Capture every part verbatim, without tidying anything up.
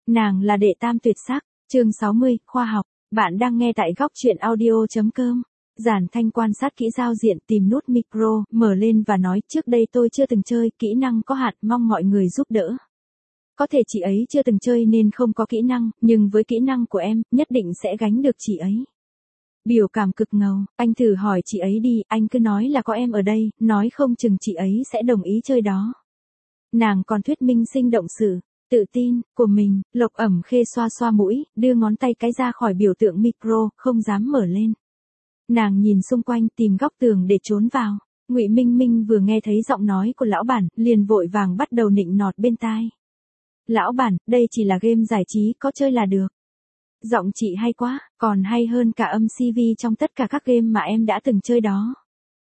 Nàng là đệ tam tuyệt sắc, chương sáu mươi, khoa học, bạn đang nghe tại góc truyện audio.com. Giản Thanh quan sát kỹ giao diện, tìm nút micro, mở lên và nói, trước đây tôi chưa từng chơi, kỹ năng có hạn, mong mọi người giúp đỡ. Có thể chị ấy chưa từng chơi nên không có kỹ năng, nhưng với kỹ năng của em, nhất định sẽ gánh được chị ấy. Biểu cảm cực ngầu, anh thử hỏi chị ấy đi, anh cứ nói là có em ở đây, nói không chừng chị ấy sẽ đồng ý chơi đó. Nàng còn thuyết minh sinh động sự tự tin của mình. Lộc Ẩm Khê xoa xoa mũi, đưa ngón tay cái ra khỏi biểu tượng micro, không dám mở lên. Nàng nhìn xung quanh tìm góc tường để trốn vào. Ngụy Minh Minh vừa nghe thấy giọng nói của lão bản, liền vội vàng bắt đầu nịnh nọt bên tai. Lão bản, đây chỉ là game giải trí, có chơi là được. Giọng chị hay quá, còn hay hơn cả âm xê vê trong tất cả các game mà em đã từng chơi đó.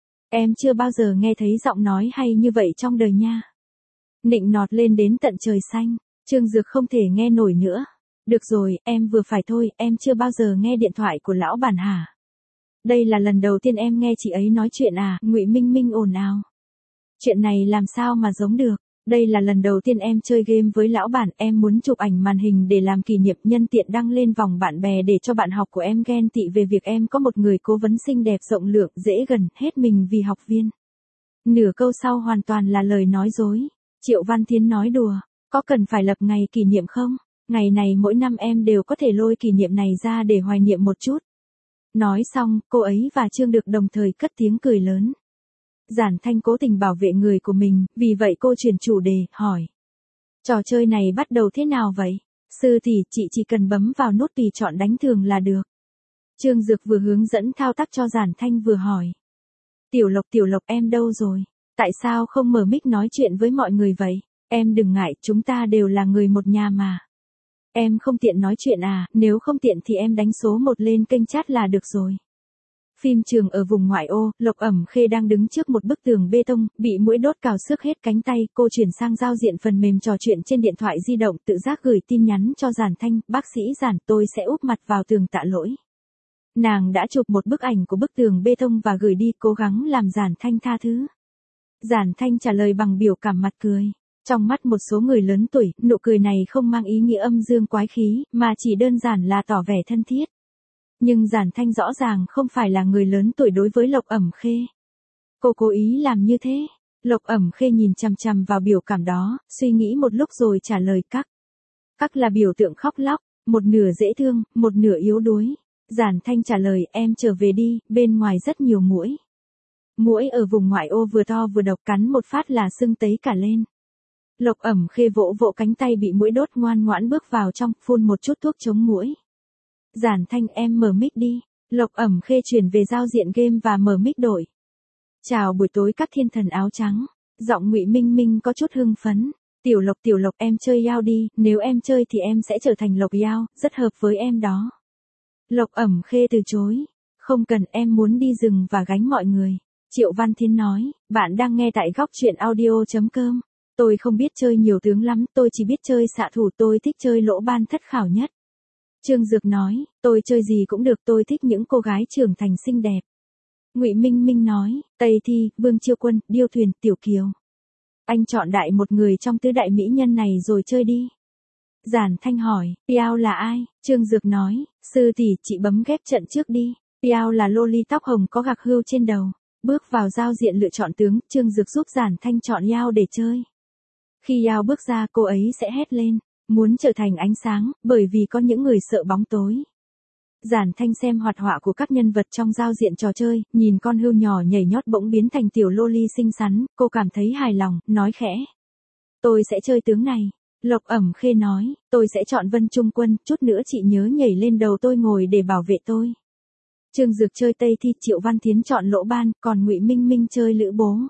Em chưa bao giờ nghe thấy giọng nói hay như vậy trong đời nha. Nịnh nọt lên đến tận trời xanh, Trương Dược không thể nghe nổi nữa. Được rồi, em vừa phải thôi, em chưa bao giờ nghe điện thoại của lão bản hả? Đây là lần đầu tiên em nghe chị ấy nói chuyện à? Ngụy Minh Minh ồn ào. Chuyện này làm sao mà giống được? Đây là lần đầu tiên em chơi game với lão bản, em muốn chụp ảnh màn hình để làm kỷ niệm, nhân tiện đăng lên vòng bạn bè để cho bạn học của em ghen tị về việc em có một người cố vấn xinh đẹp rộng lượng, dễ gần, hết mình vì học viên. Nửa câu sau hoàn toàn là lời nói dối. Triệu Văn Thiến nói đùa, có cần phải lập ngày kỷ niệm không? Ngày này mỗi năm em đều có thể lôi kỷ niệm này ra để hoài niệm một chút. Nói xong, cô ấy và Trương Dược đồng thời cất tiếng cười lớn. Giản Thanh cố tình bảo vệ người của mình, vì vậy cô chuyển chủ đề, hỏi. Trò chơi này bắt đầu thế nào vậy? Sư tỷ, chị chỉ cần bấm vào nút tùy chọn đánh thường là được. Trương Dược vừa hướng dẫn thao tác cho Giản Thanh vừa hỏi. Tiểu Lộc Tiểu Lộc em đâu rồi? Tại sao không mở mic nói chuyện với mọi người vậy? Em đừng ngại, chúng ta đều là người một nhà mà. Em không tiện nói chuyện à, nếu không tiện thì em đánh số một lên kênh chat là được rồi. Phim trường ở vùng ngoại ô, Lộc Ẩm Khê đang đứng trước một bức tường bê tông, bị muỗi đốt cào xước hết cánh tay, cô chuyển sang giao diện phần mềm trò chuyện trên điện thoại di động, tự giác gửi tin nhắn cho Giản Thanh, bác sĩ Giản, tôi sẽ úp mặt vào tường tạ lỗi. Nàng đã chụp một bức ảnh của bức tường bê tông và gửi đi, cố gắng làm Giản Thanh tha thứ. Giản Thanh trả lời bằng biểu cảm mặt cười. Trong mắt một số người lớn tuổi, nụ cười này không mang ý nghĩa âm dương quái khí, mà chỉ đơn giản là tỏ vẻ thân thiết. Nhưng Giản Thanh rõ ràng không phải là người lớn tuổi đối với Lộc Ẩm Khê. Cô cố ý làm như thế. Lộc Ẩm Khê nhìn chằm chằm vào biểu cảm đó, suy nghĩ một lúc rồi trả lời các. Các là biểu tượng khóc lóc, một nửa dễ thương, một nửa yếu đuối. Giản Thanh trả lời, em trở về đi, bên ngoài rất nhiều muỗi. Muỗi ở vùng ngoại ô vừa to vừa độc, cắn một phát là sưng tấy cả lên. Lộc Ẩm Khê vỗ vỗ cánh tay bị muỗi đốt, ngoan ngoãn bước vào trong, phun một chút thuốc chống muỗi. Giản Thanh, em mở mic đi. Lộc Ẩm Khê chuyển về giao diện game và mở mic đổi. Chào buổi tối các thiên thần áo trắng. Giọng Ngụy Minh Minh có chút hưng phấn. Tiểu Lộc Tiểu Lộc em chơi Yao đi, nếu em chơi thì em sẽ trở thành Lộc Yao, rất hợp với em đó. Lộc Ẩm Khê từ chối. Không cần, em muốn đi rừng và gánh mọi người. Triệu Văn Thiến nói, bạn đang nghe tại góc truyện audio.com. Tôi không biết chơi nhiều tướng lắm, tôi chỉ biết chơi xạ thủ, tôi thích chơi lỗ ban thất khảo nhất. Trương Dược nói, tôi chơi gì cũng được, tôi thích những cô gái trưởng thành xinh đẹp. Ngụy Minh Minh nói, Tây Thi, Vương Chiêu Quân, Điêu Thuyền, Tiểu Kiều. Anh chọn đại một người trong tứ đại mỹ nhân này rồi chơi đi. Giản Thanh hỏi, Piao là ai? Trương Dược nói, sư tỷ, chị bấm ghép trận trước đi. Piao là loli tóc hồng có gạc hươu trên đầu. Bước vào giao diện lựa chọn tướng, Trương Dược giúp Giản Thanh chọn Yao để chơi. Khi Yao bước ra, cô ấy sẽ hét lên, muốn trở thành ánh sáng, bởi vì có những người sợ bóng tối. Giản Thanh xem hoạt họa của các nhân vật trong giao diện trò chơi, nhìn con hươu nhỏ nhảy nhót bỗng biến thành tiểu loli xinh xắn, cô cảm thấy hài lòng, nói khẽ. Tôi sẽ chơi tướng này. Lộc Ẩm Khê nói, tôi sẽ chọn Vân Trung Quân, chút nữa chị nhớ nhảy lên đầu tôi ngồi để bảo vệ tôi. Trương Dược chơi Tây Thi, Triệu Văn Thiến chọn Lỗ Ban, còn Ngụy Minh Minh chơi Lữ Bố.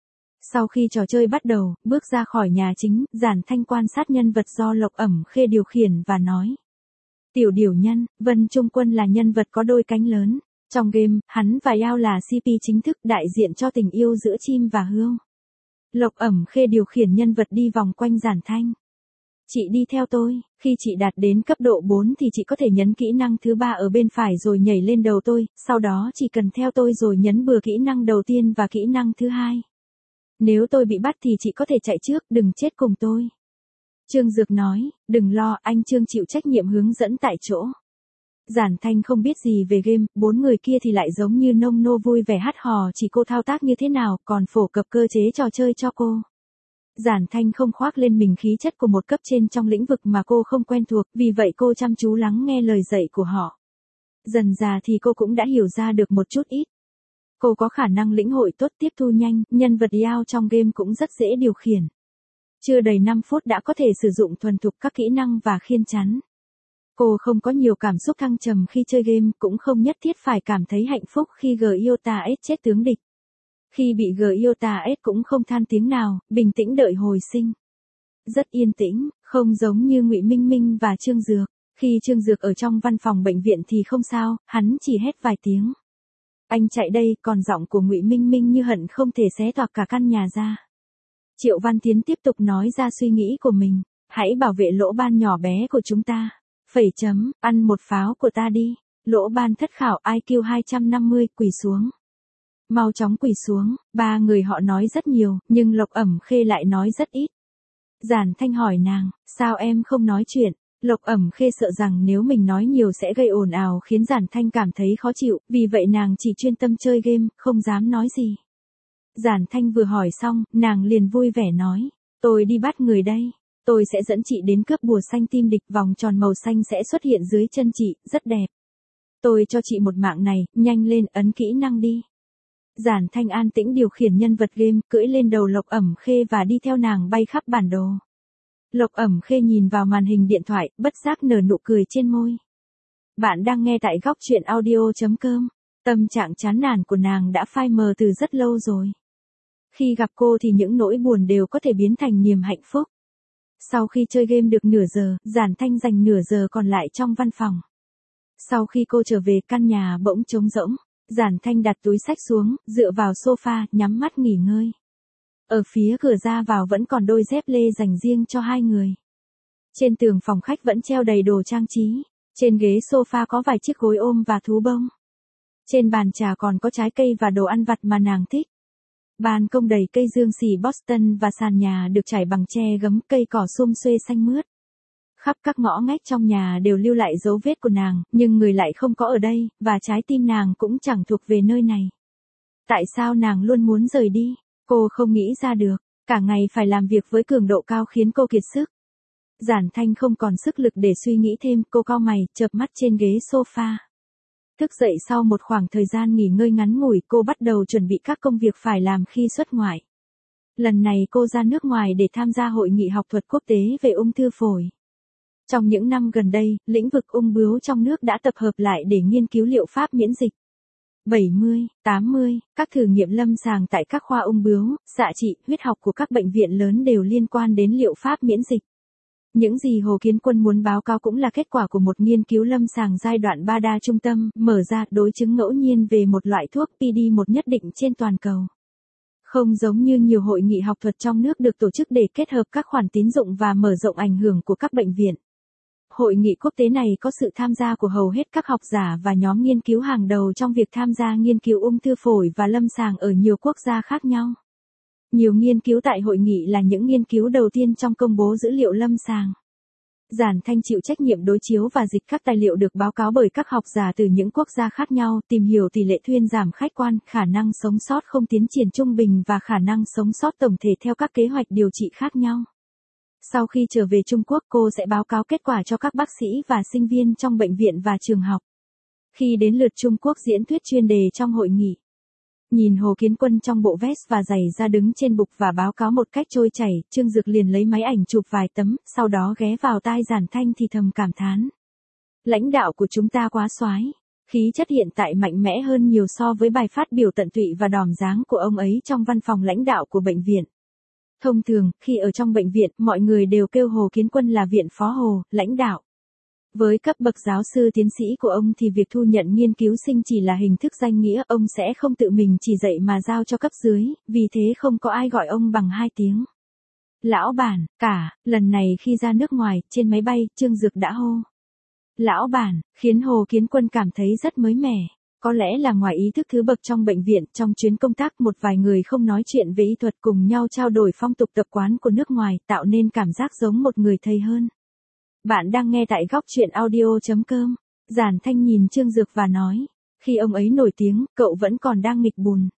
Sau khi trò chơi bắt đầu, bước ra khỏi nhà chính, Giản Thanh quan sát nhân vật do Lộc Ẩm Khê điều khiển và nói. Tiểu Điểu Nhân, Vân Trung Quân là nhân vật có đôi cánh lớn. Trong game, hắn và Yao là xê pê chính thức, đại diện cho tình yêu giữa chim và hươu. Lộc Ẩm Khê điều khiển nhân vật đi vòng quanh Giản Thanh. Chị đi theo tôi, khi chị đạt đến cấp độ bốn thì chị có thể nhấn kỹ năng thứ ba ở bên phải rồi nhảy lên đầu tôi, sau đó chỉ cần theo tôi rồi nhấn bừa kỹ năng đầu tiên và kỹ năng thứ hai. Nếu tôi bị bắt thì chị có thể chạy trước, đừng chết cùng tôi. Trương Dược nói, đừng lo, anh Trương chịu trách nhiệm hướng dẫn tại chỗ. Giản Thanh không biết gì về game, bốn người kia thì lại giống như nông nô vui vẻ hát hò chỉ cô thao tác như thế nào, còn phổ cập cơ chế trò chơi cho cô. Giản Thanh không khoác lên mình khí chất của một cấp trên trong lĩnh vực mà cô không quen thuộc, vì vậy cô chăm chú lắng nghe lời dạy của họ. Dần dà thì cô cũng đã hiểu ra được một chút ít. Cô có khả năng lĩnh hội tốt, tiếp thu nhanh, nhân vật Yao trong game cũng rất dễ điều khiển. Chưa đầy năm phút đã có thể sử dụng thuần thục các kỹ năng và khiên chắn. Cô không có nhiều cảm xúc thăng trầm khi chơi game, cũng không nhất thiết phải cảm thấy hạnh phúc khi Gyota S chết tướng địch. Khi bị Gyota S cũng không than tiếng nào, bình tĩnh đợi hồi sinh. Rất yên tĩnh, không giống như Ngụy Minh Minh và Trương Dược. Khi Trương Dược ở trong văn phòng bệnh viện thì không sao, hắn chỉ hét vài tiếng. Anh chạy đây, còn giọng của Ngụy Minh Minh như hận không thể xé toạc cả căn nhà ra. Triệu Văn Tiến tiếp tục nói ra suy nghĩ của mình. Hãy bảo vệ lỗ ban nhỏ bé của chúng ta. Phẩy chấm, ăn một pháo của ta đi. Lỗ ban thất khảo I Q hai trăm năm mươi, quỳ xuống. Mau chóng quỳ xuống, ba người họ nói rất nhiều, nhưng Lộc Ẩm Khê lại nói rất ít. Giản Thanh hỏi nàng, sao em không nói chuyện? Lộc Ẩm Khê sợ rằng nếu mình nói nhiều sẽ gây ồn ào khiến Giản Thanh cảm thấy khó chịu, vì vậy nàng chỉ chuyên tâm chơi game, không dám nói gì. Giản Thanh vừa hỏi xong, nàng liền vui vẻ nói, tôi đi bắt người đây. Tôi sẽ dẫn chị đến cướp bùa xanh tim địch, vòng tròn màu xanh sẽ xuất hiện dưới chân chị, rất đẹp. Tôi cho chị một mạng này, nhanh lên, ấn kỹ năng đi. Giản Thanh an tĩnh điều khiển nhân vật game, cưỡi lên đầu Lộc Ẩm Khê và đi theo nàng bay khắp bản đồ. Lộc Ẩm Khê nhìn vào màn hình điện thoại, bất giác nở nụ cười trên môi. Bạn đang nghe tại góc truyện audio chấm com. Tâm trạng chán nản của nàng đã phai mờ từ rất lâu rồi. Khi gặp cô thì những nỗi buồn đều có thể biến thành niềm hạnh phúc. Sau khi chơi game được nửa giờ, Giản Thanh dành nửa giờ còn lại trong văn phòng. Sau khi cô trở về, căn nhà bỗng trống rỗng. Giản Thanh đặt túi xách xuống, dựa vào sofa, nhắm mắt nghỉ ngơi. Ở phía cửa ra vào vẫn còn đôi dép lê dành riêng cho hai người. Trên tường phòng khách vẫn treo đầy đồ trang trí. Trên ghế sofa có vài chiếc gối ôm và thú bông. Trên bàn trà còn có trái cây và đồ ăn vặt mà nàng thích. Ban công đầy cây dương xì Boston và sàn nhà được trải bằng tre gấm, cây cỏ sum xuê xanh mướt. Khắp các ngõ ngách trong nhà đều lưu lại dấu vết của nàng, nhưng người lại không có ở đây, và trái tim nàng cũng chẳng thuộc về nơi này. Tại sao nàng luôn muốn rời đi? Cô không nghĩ ra được, cả ngày phải làm việc với cường độ cao khiến cô kiệt sức. Giản Thanh không còn sức lực để suy nghĩ thêm, cô cau mày, chợp mắt trên ghế sofa. Thức dậy sau một khoảng thời gian nghỉ ngơi ngắn ngủi, cô bắt đầu chuẩn bị các công việc phải làm khi xuất ngoại. Lần này cô ra nước ngoài để tham gia hội nghị học thuật quốc tế về ung thư phổi. Trong những năm gần đây, lĩnh vực ung bướu trong nước đã tập hợp lại để nghiên cứu liệu pháp miễn dịch. bảy mươi, tám mươi, các thử nghiệm lâm sàng tại các khoa ung bướu, xạ trị, huyết học của các bệnh viện lớn đều liên quan đến liệu pháp miễn dịch. Những gì Hồ Kiến Quân muốn báo cáo cũng là kết quả của một nghiên cứu lâm sàng giai đoạn ba đa trung tâm, mở ra đối chứng ngẫu nhiên về một loại thuốc P D một nhất định trên toàn cầu. Không giống như nhiều hội nghị học thuật trong nước được tổ chức để kết hợp các khoản tín dụng và mở rộng ảnh hưởng của các bệnh viện. Hội nghị quốc tế này có sự tham gia của hầu hết các học giả và nhóm nghiên cứu hàng đầu trong việc tham gia nghiên cứu ung thư phổi và lâm sàng ở nhiều quốc gia khác nhau. Nhiều nghiên cứu tại hội nghị là những nghiên cứu đầu tiên trong công bố dữ liệu lâm sàng. Giản Thanh chịu trách nhiệm đối chiếu và dịch các tài liệu được báo cáo bởi các học giả từ những quốc gia khác nhau, tìm hiểu tỷ lệ thuyên giảm khách quan, khả năng sống sót không tiến triển trung bình và khả năng sống sót tổng thể theo các kế hoạch điều trị khác nhau. Sau khi trở về Trung Quốc, cô sẽ báo cáo kết quả cho các bác sĩ và sinh viên trong bệnh viện và trường học. Khi đến lượt Trung Quốc diễn thuyết chuyên đề trong hội nghị, nhìn Hồ Kiến Quân trong bộ vest và giày da đứng trên bục và báo cáo một cách trôi chảy, Trương Dược liền lấy máy ảnh chụp vài tấm, sau đó ghé vào tai Giản Thanh thì thầm cảm thán. Lãnh đạo của chúng ta quá soái, khí chất hiện tại mạnh mẽ hơn nhiều so với bài phát biểu tận tụy và đòm dáng của ông ấy trong văn phòng lãnh đạo của bệnh viện. Thông thường, khi ở trong bệnh viện, mọi người đều kêu Hồ Kiến Quân là viện phó Hồ, lãnh đạo. Với cấp bậc giáo sư tiến sĩ của ông thì việc thu nhận nghiên cứu sinh chỉ là hình thức danh nghĩa, ông sẽ không tự mình chỉ dạy mà giao cho cấp dưới, vì thế không có ai gọi ông bằng hai tiếng. Lão bản, cả, lần này khi ra nước ngoài, trên máy bay, Trương Dược đã hô. Lão bản, khiến Hồ Kiến Quân cảm thấy rất mới mẻ. Có lẽ là ngoài ý thức thứ bậc trong bệnh viện, trong chuyến công tác một vài người không nói chuyện về y thuật cùng nhau trao đổi phong tục tập quán của nước ngoài, tạo nên cảm giác giống một người thầy hơn. Bạn đang nghe tại góc chuyện audio.com. Giản Thanh nhìn Trương Dược và nói, khi ông ấy nổi tiếng, cậu vẫn còn đang nghịch bùn.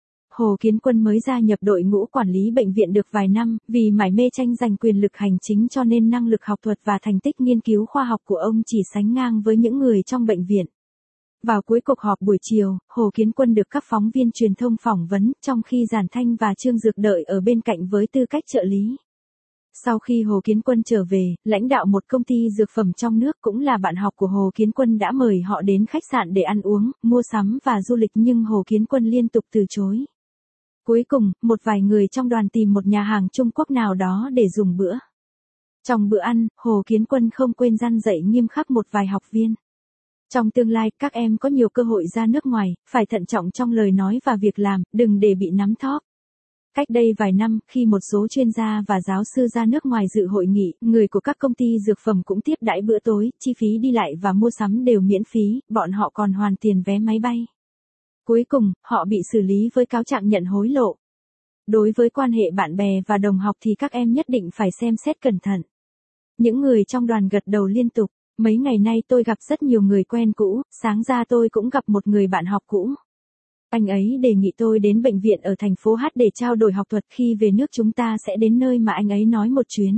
Hồ Kiến Quân mới gia nhập đội ngũ quản lý bệnh viện được vài năm, vì mải mê tranh giành quyền lực hành chính cho nên năng lực học thuật và thành tích nghiên cứu khoa học của ông chỉ sánh ngang với những người trong bệnh viện. Vào cuối cuộc họp buổi chiều, Hồ Kiến Quân được các phóng viên truyền thông phỏng vấn, trong khi Giản Thanh và Trương Dược đợi ở bên cạnh với tư cách trợ lý. Sau khi Hồ Kiến Quân trở về, lãnh đạo một công ty dược phẩm trong nước cũng là bạn học của Hồ Kiến Quân đã mời họ đến khách sạn để ăn uống, mua sắm và du lịch nhưng Hồ Kiến Quân liên tục từ chối. Cuối cùng, một vài người trong đoàn tìm một nhà hàng Trung Quốc nào đó để dùng bữa. Trong bữa ăn, Hồ Kiến Quân không quên răn dạy nghiêm khắc một vài học viên. Trong tương lai, các em có nhiều cơ hội ra nước ngoài, phải thận trọng trong lời nói và việc làm, đừng để bị nắm thóp. Cách đây vài năm, khi một số chuyên gia và giáo sư ra nước ngoài dự hội nghị, người của các công ty dược phẩm cũng tiếp đãi bữa tối, chi phí đi lại và mua sắm đều miễn phí, bọn họ còn hoàn tiền vé máy bay. Cuối cùng, họ bị xử lý với cáo trạng nhận hối lộ. Đối với quan hệ bạn bè và đồng học thì các em nhất định phải xem xét cẩn thận. Những người trong đoàn gật đầu liên tục. Mấy ngày nay tôi gặp rất nhiều người quen cũ, sáng ra tôi cũng gặp một người bạn học cũ. Anh ấy đề nghị tôi đến bệnh viện ở thành phố H để trao đổi học thuật, khi về nước chúng ta sẽ đến nơi mà anh ấy nói một chuyến.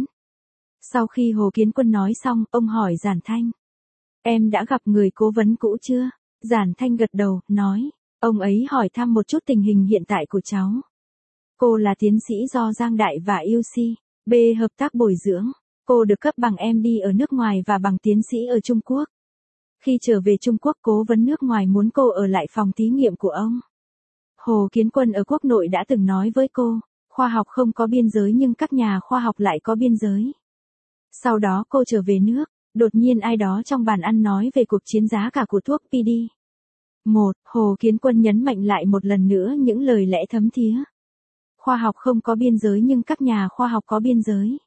Sau khi Hồ Kiến Quân nói xong, ông hỏi Giản Thanh. Em đã gặp người cố vấn cũ chưa? Giản Thanh gật đầu, nói. Ông ấy hỏi thăm một chút tình hình hiện tại của cháu. Cô là tiến sĩ do Giang Đại và u xê B hợp tác bồi dưỡng. Cô được cấp bằng em đê ở nước ngoài và bằng tiến sĩ ở Trung Quốc. Khi trở về Trung Quốc, cố vấn nước ngoài muốn cô ở lại phòng thí nghiệm của ông. Hồ Kiến Quân ở quốc nội đã từng nói với cô, khoa học không có biên giới nhưng các nhà khoa học lại có biên giới. Sau đó cô trở về nước, đột nhiên ai đó trong bàn ăn nói về cuộc chiến giá cả của thuốc pê đê. Một, Hồ Kiến Quân nhấn mạnh lại một lần nữa những lời lẽ thấm thía. Khoa học không có biên giới nhưng các nhà khoa học có biên giới.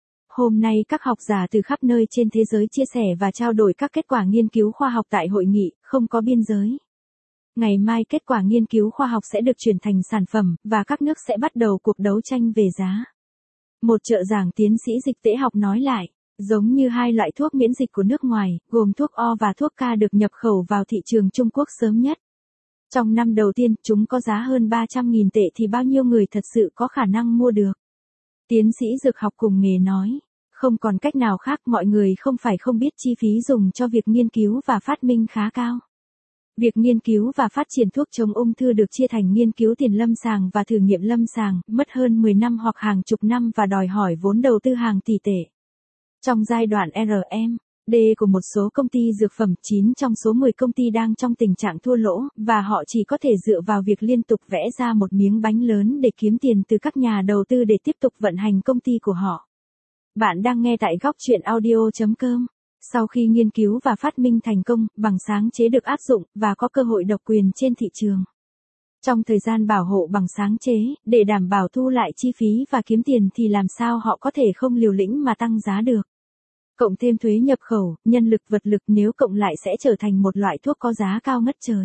Hôm nay các học giả từ khắp nơi trên thế giới chia sẻ và trao đổi các kết quả nghiên cứu khoa học tại hội nghị, không có biên giới. Ngày mai kết quả nghiên cứu khoa học sẽ được chuyển thành sản phẩm, và các nước sẽ bắt đầu cuộc đấu tranh về giá. Một trợ giảng tiến sĩ dịch tễ học nói lại, giống như hai loại thuốc miễn dịch của nước ngoài, gồm thuốc O và thuốc K được nhập khẩu vào thị trường Trung Quốc sớm nhất. Trong năm đầu tiên, chúng có giá hơn ba trăm nghìn tệ thì bao nhiêu người thật sự có khả năng mua được? Tiến sĩ dược học cùng nghề nói, không còn cách nào khác, mọi người không phải không biết chi phí dùng cho việc nghiên cứu và phát minh khá cao. Việc nghiên cứu và phát triển thuốc chống ung thư được chia thành nghiên cứu tiền lâm sàng và thử nghiệm lâm sàng, mất hơn mười năm hoặc hàng chục năm và đòi hỏi vốn đầu tư hàng tỷ tệ. Trong giai đoạn R M D của một số công ty dược phẩm, chín trong số mười công ty đang trong tình trạng thua lỗ, và họ chỉ có thể dựa vào việc liên tục vẽ ra một miếng bánh lớn để kiếm tiền từ các nhà đầu tư để tiếp tục vận hành công ty của họ. Bạn đang nghe tại góc chuyện audio.com. Sau khi nghiên cứu và phát minh thành công, bằng sáng chế được áp dụng, và có cơ hội độc quyền trên thị trường. Trong thời gian bảo hộ bằng sáng chế, để đảm bảo thu lại chi phí và kiếm tiền thì làm sao họ có thể không liều lĩnh mà tăng giá được. Cộng thêm thuế nhập khẩu, nhân lực vật lực, nếu cộng lại sẽ trở thành một loại thuốc có giá cao ngất trời.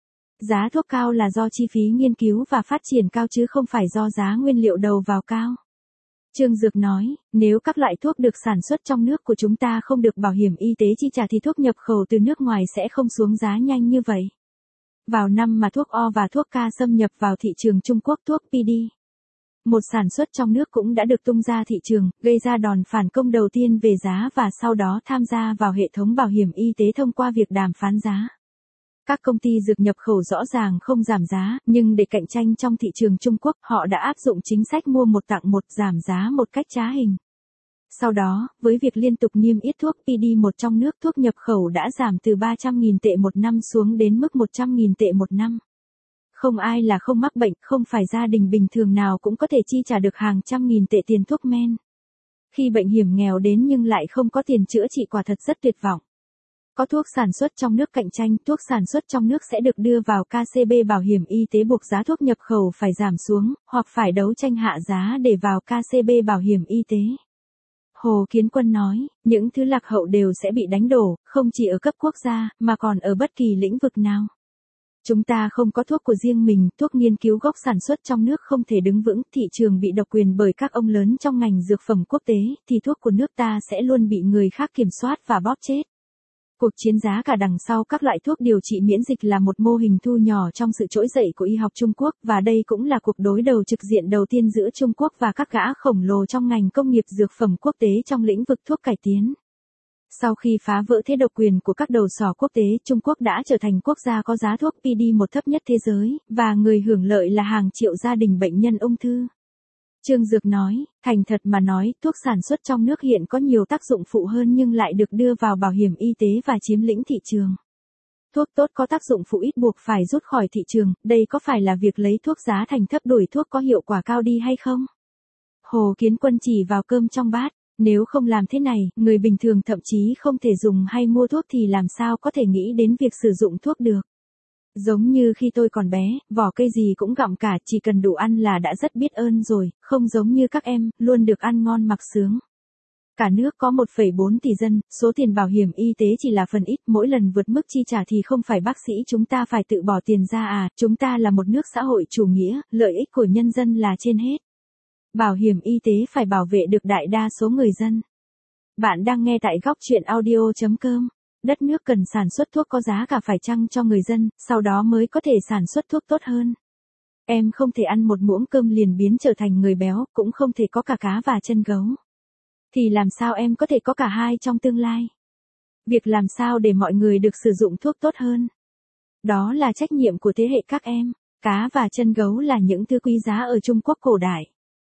Giá thuốc cao là do chi phí nghiên cứu và phát triển cao chứ không phải do giá nguyên liệu đầu vào cao. Trương Dược nói, nếu các loại thuốc được sản xuất trong nước của chúng ta không được bảo hiểm y tế chi trả thì thuốc nhập khẩu từ nước ngoài sẽ không xuống giá nhanh như vậy. Vào năm mà thuốc O và thuốc K xâm nhập vào thị trường Trung Quốc, thuốc pê đê, một sản xuất trong nước cũng đã được tung ra thị trường, gây ra đòn phản công đầu tiên về giá và sau đó tham gia vào hệ thống bảo hiểm y tế thông qua việc đàm phán giá. Các công ty dược nhập khẩu rõ ràng không giảm giá, nhưng để cạnh tranh trong thị trường Trung Quốc, họ đã áp dụng chính sách mua một tặng một, giảm giá một cách trá hình. Sau đó, với việc liên tục niêm yết thuốc pê đê một trong nước, thuốc nhập khẩu đã giảm từ ba trăm nghìn tệ một năm xuống đến mức một trăm nghìn tệ một năm. Không ai là không mắc bệnh, không phải gia đình bình thường nào cũng có thể chi trả được hàng trăm nghìn tệ tiền thuốc men. Khi bệnh hiểm nghèo đến nhưng lại không có tiền chữa trị, quả thật rất tuyệt vọng. Có thuốc sản xuất trong nước cạnh tranh, thuốc sản xuất trong nước sẽ được đưa vào ca xê bê, bảo hiểm y tế buộc giá thuốc nhập khẩu phải giảm xuống, hoặc phải đấu tranh hạ giá để vào ca xê bê bảo hiểm y tế. Hồ Kiến Quân nói, những thứ lạc hậu đều sẽ bị đánh đổ, không chỉ ở cấp quốc gia, mà còn ở bất kỳ lĩnh vực nào. Chúng ta không có thuốc của riêng mình, thuốc nghiên cứu gốc sản xuất trong nước không thể đứng vững, thị trường bị độc quyền bởi các ông lớn trong ngành dược phẩm quốc tế, thì thuốc của nước ta sẽ luôn bị người khác kiểm soát và bóp chết. Cuộc chiến giá cả đằng sau các loại thuốc điều trị miễn dịch là một mô hình thu nhỏ trong sự trỗi dậy của y học Trung Quốc, và đây cũng là cuộc đối đầu trực diện đầu tiên giữa Trung Quốc và các gã khổng lồ trong ngành công nghiệp dược phẩm quốc tế trong lĩnh vực thuốc cải tiến. Sau khi phá vỡ thế độc quyền của các đầu sỏ quốc tế, Trung Quốc đã trở thành quốc gia có giá thuốc pê đê một thấp nhất thế giới, và người hưởng lợi là hàng triệu gia đình bệnh nhân ung thư. Trương Dược nói, thành thật mà nói, thuốc sản xuất trong nước hiện có nhiều tác dụng phụ hơn nhưng lại được đưa vào bảo hiểm y tế và chiếm lĩnh thị trường. Thuốc tốt có tác dụng phụ ít buộc phải rút khỏi thị trường, đây có phải là việc lấy thuốc giá thành thấp đuổi thuốc có hiệu quả cao đi hay không? Hồ Kiến Quân chỉ vào cơm trong bát, nếu không làm thế này, người bình thường thậm chí không thể dùng hay mua thuốc thì làm sao có thể nghĩ đến việc sử dụng thuốc được. Giống như khi tôi còn bé, vỏ cây gì cũng gặm cả, chỉ cần đủ ăn là đã rất biết ơn rồi, không giống như các em, luôn được ăn ngon mặc sướng. Cả nước có một phẩy bốn tỷ dân, số tiền bảo hiểm y tế chỉ là phần ít, mỗi lần vượt mức chi trả thì không phải bác sĩ chúng ta phải tự bỏ tiền ra à, chúng ta là một nước xã hội chủ nghĩa, lợi ích của nhân dân là trên hết. Bảo hiểm y tế phải bảo vệ được đại đa số người dân. Bạn đang nghe tại góc chuyện audio chấm com. Đất nước cần sản xuất thuốc có giá cả phải chăng cho người dân, sau đó mới có thể sản xuất thuốc tốt hơn. Em không thể ăn một muỗng cơm liền biến trở thành người béo, cũng không thể có cả cá và chân gấu. Thì làm sao em có thể có cả hai trong tương lai? Việc làm sao để mọi người được sử dụng thuốc tốt hơn? Đó là trách nhiệm của thế hệ các em. Cá và chân gấu là những thứ quý giá ở Trung Quốc cổ đại.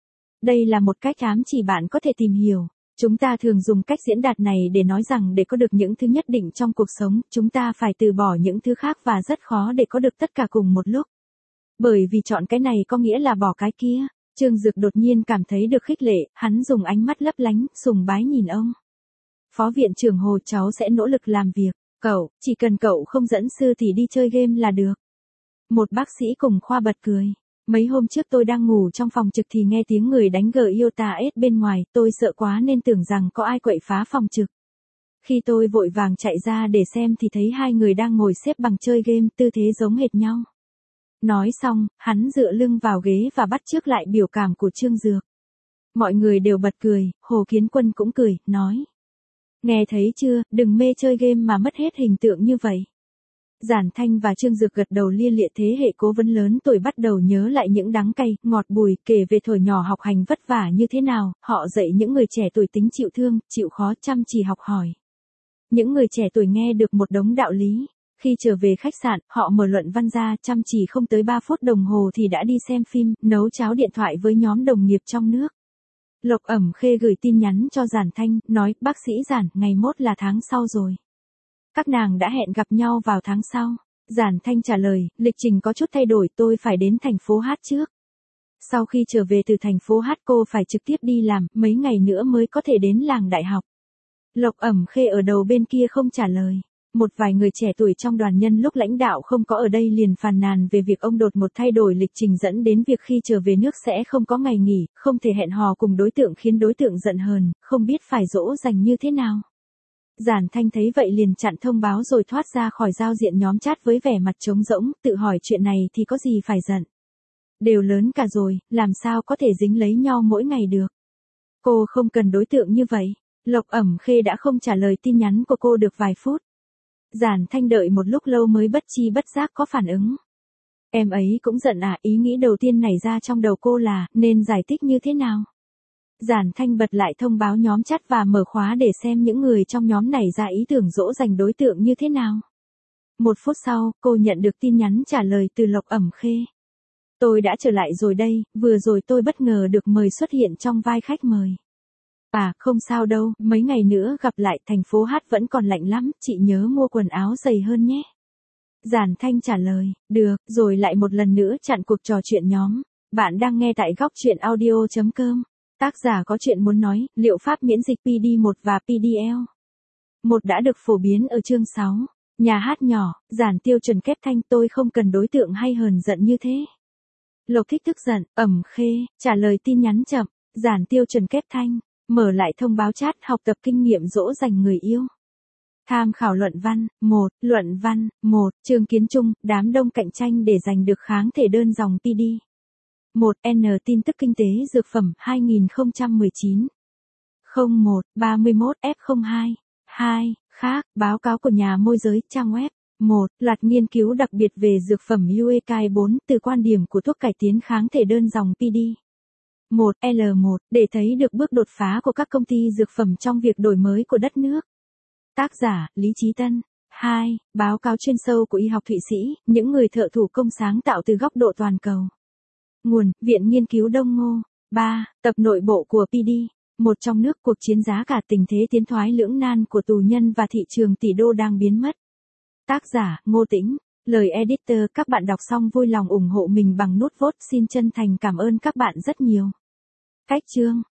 Đây là một cách ám chỉ bạn có thể tìm hiểu. Chúng ta thường dùng cách diễn đạt này để nói rằng để có được những thứ nhất định trong cuộc sống, chúng ta phải từ bỏ những thứ khác và rất khó để có được tất cả cùng một lúc. Bởi vì chọn cái này có nghĩa là bỏ cái kia. Trương Dược đột nhiên cảm thấy được khích lệ, hắn dùng ánh mắt lấp lánh, sùng bái nhìn ông. Phó viện trưởng Hồ, cháu sẽ nỗ lực làm việc. Cậu, chỉ cần cậu không dẫn sư thì đi chơi game là được. Một bác sĩ cùng khoa bật cười. Mấy hôm trước tôi đang ngủ trong phòng trực thì nghe tiếng người đánh gờ Iota S bên ngoài, tôi sợ quá nên tưởng rằng có ai quậy phá phòng trực. Khi tôi vội vàng chạy ra để xem thì thấy hai người đang ngồi xếp bằng chơi game, tư thế giống hệt nhau. Nói xong, hắn dựa lưng vào ghế và bắt chước lại biểu cảm của Trương Dược. Mọi người đều bật cười, Hồ Kiến Quân cũng cười, nói. Nghe thấy chưa, đừng mê chơi game mà mất hết hình tượng như vậy. Giản Thanh và Trương Dược gật đầu lia lịa, thế hệ cố vấn lớn tuổi bắt đầu nhớ lại những đắng cay, ngọt bùi, kể về thuở nhỏ học hành vất vả như thế nào, họ dạy những người trẻ tuổi tính chịu thương, chịu khó, chăm chỉ học hỏi. Những người trẻ tuổi nghe được một đống đạo lý. Khi trở về khách sạn, họ mở luận văn ra, chăm chỉ không tới ba phút đồng hồ thì đã đi xem phim, nấu cháo điện thoại với nhóm đồng nghiệp trong nước. Lộc Ẩm Khê gửi tin nhắn cho Giản Thanh, nói, bác sĩ Giản, ngày mốt là tháng sau rồi. Các nàng đã hẹn gặp nhau vào tháng sau. Giản Thanh trả lời, lịch trình có chút thay đổi, tôi phải đến thành phố Hát trước. Sau khi trở về từ thành phố Hát cô phải trực tiếp đi làm, mấy ngày nữa mới có thể đến làng đại học. Lộc Ẩm Khê ở đầu bên kia không trả lời. Một vài người trẻ tuổi trong đoàn nhân lúc lãnh đạo không có ở đây liền phàn nàn về việc ông đột một thay đổi lịch trình dẫn đến việc khi trở về nước sẽ không có ngày nghỉ, không thể hẹn hò cùng đối tượng khiến đối tượng giận hờn, không biết phải dỗ dành như thế nào. Giản Thanh thấy vậy liền chặn thông báo rồi thoát ra khỏi giao diện nhóm chat với vẻ mặt trống rỗng, tự hỏi chuyện này thì có gì phải giận. Đều lớn cả rồi, làm sao có thể dính lấy nhau mỗi ngày được. Cô không cần đối tượng như vậy. Lộc Ẩm Khê đã không trả lời tin nhắn của cô được vài phút. Giản Thanh đợi một lúc lâu mới bất chi bất giác có phản ứng. Em ấy cũng giận à, ý nghĩ đầu tiên nảy ra trong đầu cô là, nên giải thích như thế nào? Giản Thanh bật lại thông báo nhóm chat và mở khóa để xem những người trong nhóm này ra ý tưởng dỗ dành đối tượng như thế nào. Một phút sau, cô nhận được tin nhắn trả lời từ Lộc Ẩm Khê. Tôi đã trở lại rồi đây, vừa rồi tôi bất ngờ được mời xuất hiện trong vai khách mời. À, không sao đâu, mấy ngày nữa gặp lại, thành phố Hát vẫn còn lạnh lắm, chị nhớ mua quần áo dày hơn nhé. Giản Thanh trả lời, được, rồi lại một lần nữa chặn cuộc trò chuyện nhóm. Bạn đang nghe tại góc chuyện audio chấm com. Tác giả có chuyện muốn nói, liệu pháp miễn dịch pê đê một và pê đê lờ một đã được phổ biến ở chương sáu. Nhà hát nhỏ, Giản Tiêu Chuẩn Kép Thanh, tôi không cần đối tượng hay hờn giận như thế. Lộc Thích tức giận, Ẩm Khê, trả lời tin nhắn chậm, Giản Tiêu Chuẩn Kép Thanh, mở lại thông báo chat, học tập kinh nghiệm dỗ dành người yêu. Tham khảo luận văn, một, luận văn, một, Trương Kiến Trung, đám đông cạnh tranh để giành được kháng thể đơn dòng pê đê. một N tin tức kinh tế dược phẩm hai không một chín. không một ba mươi mốt F không hai. hai. Khác, báo cáo của nhà môi giới, trang web. một. Loạt nghiên cứu đặc biệt về dược phẩm u e ca bốn từ quan điểm của thuốc cải tiến kháng thể đơn dòng pê đê. một L một. Để thấy được bước đột phá của các công ty dược phẩm trong việc đổi mới của đất nước. Tác giả, Lý Chí Tân. hai. Báo cáo chuyên sâu của y học Thụy Sĩ, những người thợ thủ công sáng tạo từ góc độ toàn cầu. Nguồn, Viện Nghiên cứu Đông Ngô. ba. Tập nội bộ của pê đê. Một trong nước, cuộc chiến giá cả, tình thế tiến thoái lưỡng nan của tù nhân và thị trường tỷ đô đang biến mất. Tác giả, Ngô Tĩnh. Lời editor, các bạn đọc xong vui lòng ủng hộ mình bằng nút vote, xin chân thành cảm ơn các bạn rất nhiều. Cách chương